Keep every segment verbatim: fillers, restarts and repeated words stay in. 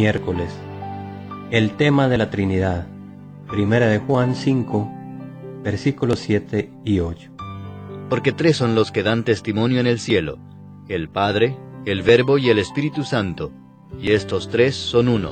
Miércoles. El tema de la Trinidad. Primera de Juan cinco, versículos siete y ocho. Porque tres son los que dan testimonio en el cielo, el Padre, el Verbo y el Espíritu Santo, y estos tres son uno.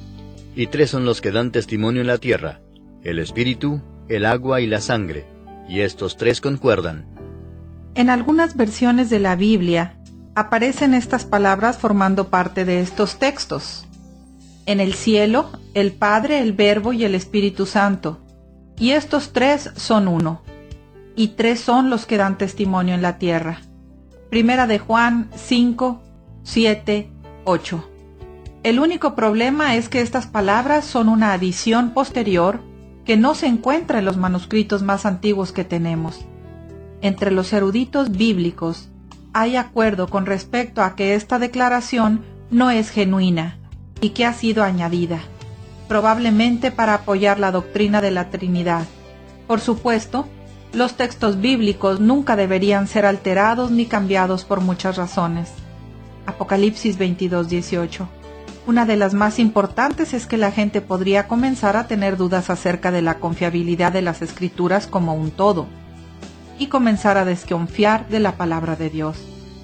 Y tres son los que dan testimonio en la tierra, el Espíritu, el agua y la sangre, y estos tres concuerdan. En algunas versiones de la Biblia aparecen estas palabras formando parte de estos textos. En el cielo, el Padre, el Verbo y el Espíritu Santo, y estos tres son uno. Y tres son los que dan testimonio en la tierra. Primera de Juan cinco, siete, ocho. El único problema es que estas palabras son una adición posterior que no se encuentra en los manuscritos más antiguos que tenemos. Entre los eruditos bíblicos hay acuerdo con respecto a que esta declaración no es genuina y que ha sido añadida, probablemente para apoyar la doctrina de la Trinidad. Por supuesto, los textos bíblicos nunca deberían ser alterados ni cambiados por muchas razones. Apocalipsis veintidós, dieciocho. Una de las más importantes es que la gente podría comenzar a tener dudas acerca de la confiabilidad de las Escrituras como un todo, y comenzar a desconfiar de la palabra de Dios.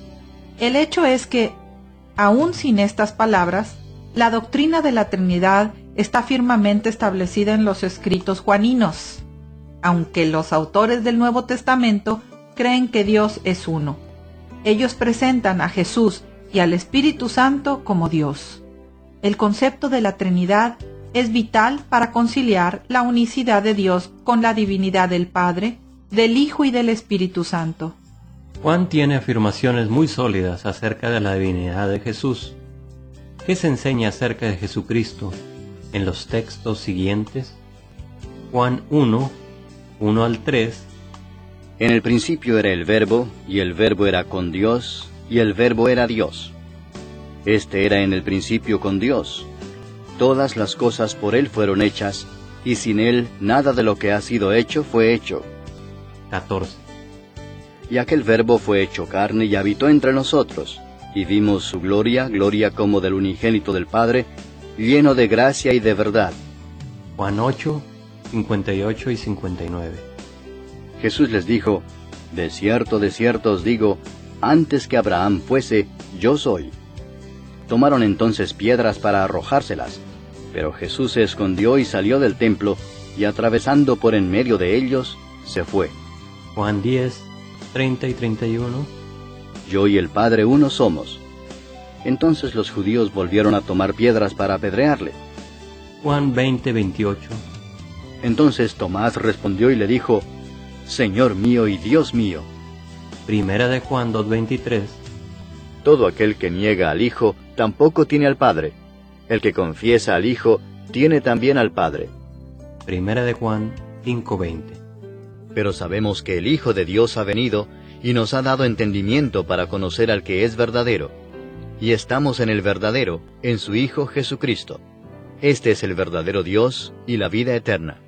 El hecho es que, aún sin estas palabras, la doctrina de la Trinidad está firmemente establecida en los escritos juaninos, aunque los autores del Nuevo Testamento creen que Dios es uno. Ellos presentan a Jesús y al Espíritu Santo como Dios. El concepto de la Trinidad es vital para conciliar la unicidad de Dios con la divinidad del Padre, del Hijo y del Espíritu Santo. Juan tiene afirmaciones muy sólidas acerca de la divinidad de Jesús. ¿Qué se enseña acerca de Jesucristo en los textos siguientes? Juan uno, uno al tres. En el principio era el Verbo, y el Verbo era con Dios, y el Verbo era Dios. Este era en el principio con Dios. Todas las cosas por Él fueron hechas, y sin Él nada de lo que ha sido hecho fue hecho. catorce. Y aquel Verbo fue hecho carne y habitó entre nosotros, y vimos su gloria, gloria como del unigénito del Padre, lleno de gracia y de verdad. Juan ocho, cincuenta y ocho y cincuenta y nueve. Jesús les dijo: De cierto, de cierto os digo, antes que Abraham fuese, yo soy. Tomaron entonces piedras para arrojárselas, pero Jesús se escondió y salió del templo, y atravesando por en medio de ellos, se fue. Juan diez, treinta y treinta y uno. Yo y el Padre uno somos. Entonces los judíos volvieron a tomar piedras para apedrearle. Juan veinte, veintiocho. Entonces Tomás respondió y le dijo: Señor mío y Dios mío. Primera de Juan dos, veintitrés. Todo aquel que niega al Hijo tampoco tiene al Padre. El que confiesa al Hijo tiene también al Padre. Primera de Juan cinco, veinte. Pero sabemos que el Hijo de Dios ha venido y nos ha dado entendimiento para conocer al que es verdadero. Y estamos en el verdadero, en su Hijo Jesucristo. Este es el verdadero Dios y la vida eterna.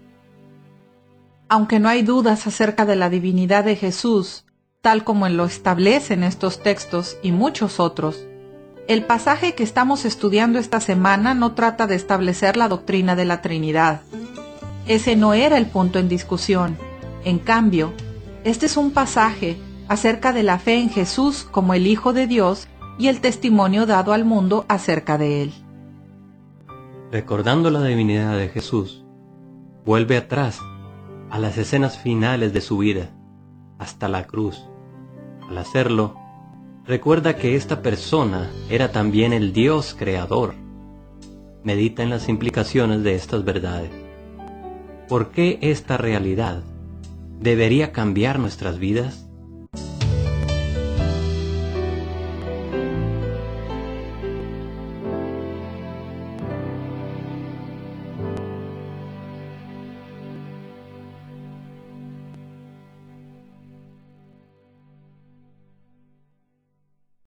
Aunque no hay dudas acerca de la divinidad de Jesús, tal como lo establecen estos textos y muchos otros, el pasaje que estamos estudiando esta semana no trata de establecer la doctrina de la Trinidad. Ese no era el punto en discusión. En cambio, este es un pasaje acerca de la fe en Jesús como el Hijo de Dios y el testimonio dado al mundo acerca de Él. Recordando la divinidad de Jesús, vuelve atrás a las escenas finales de su vida, hasta la cruz. Al hacerlo, recuerda que esta persona era también el Dios creador. Medita en las implicaciones de estas verdades. ¿Por qué esta realidad debería cambiar nuestras vidas?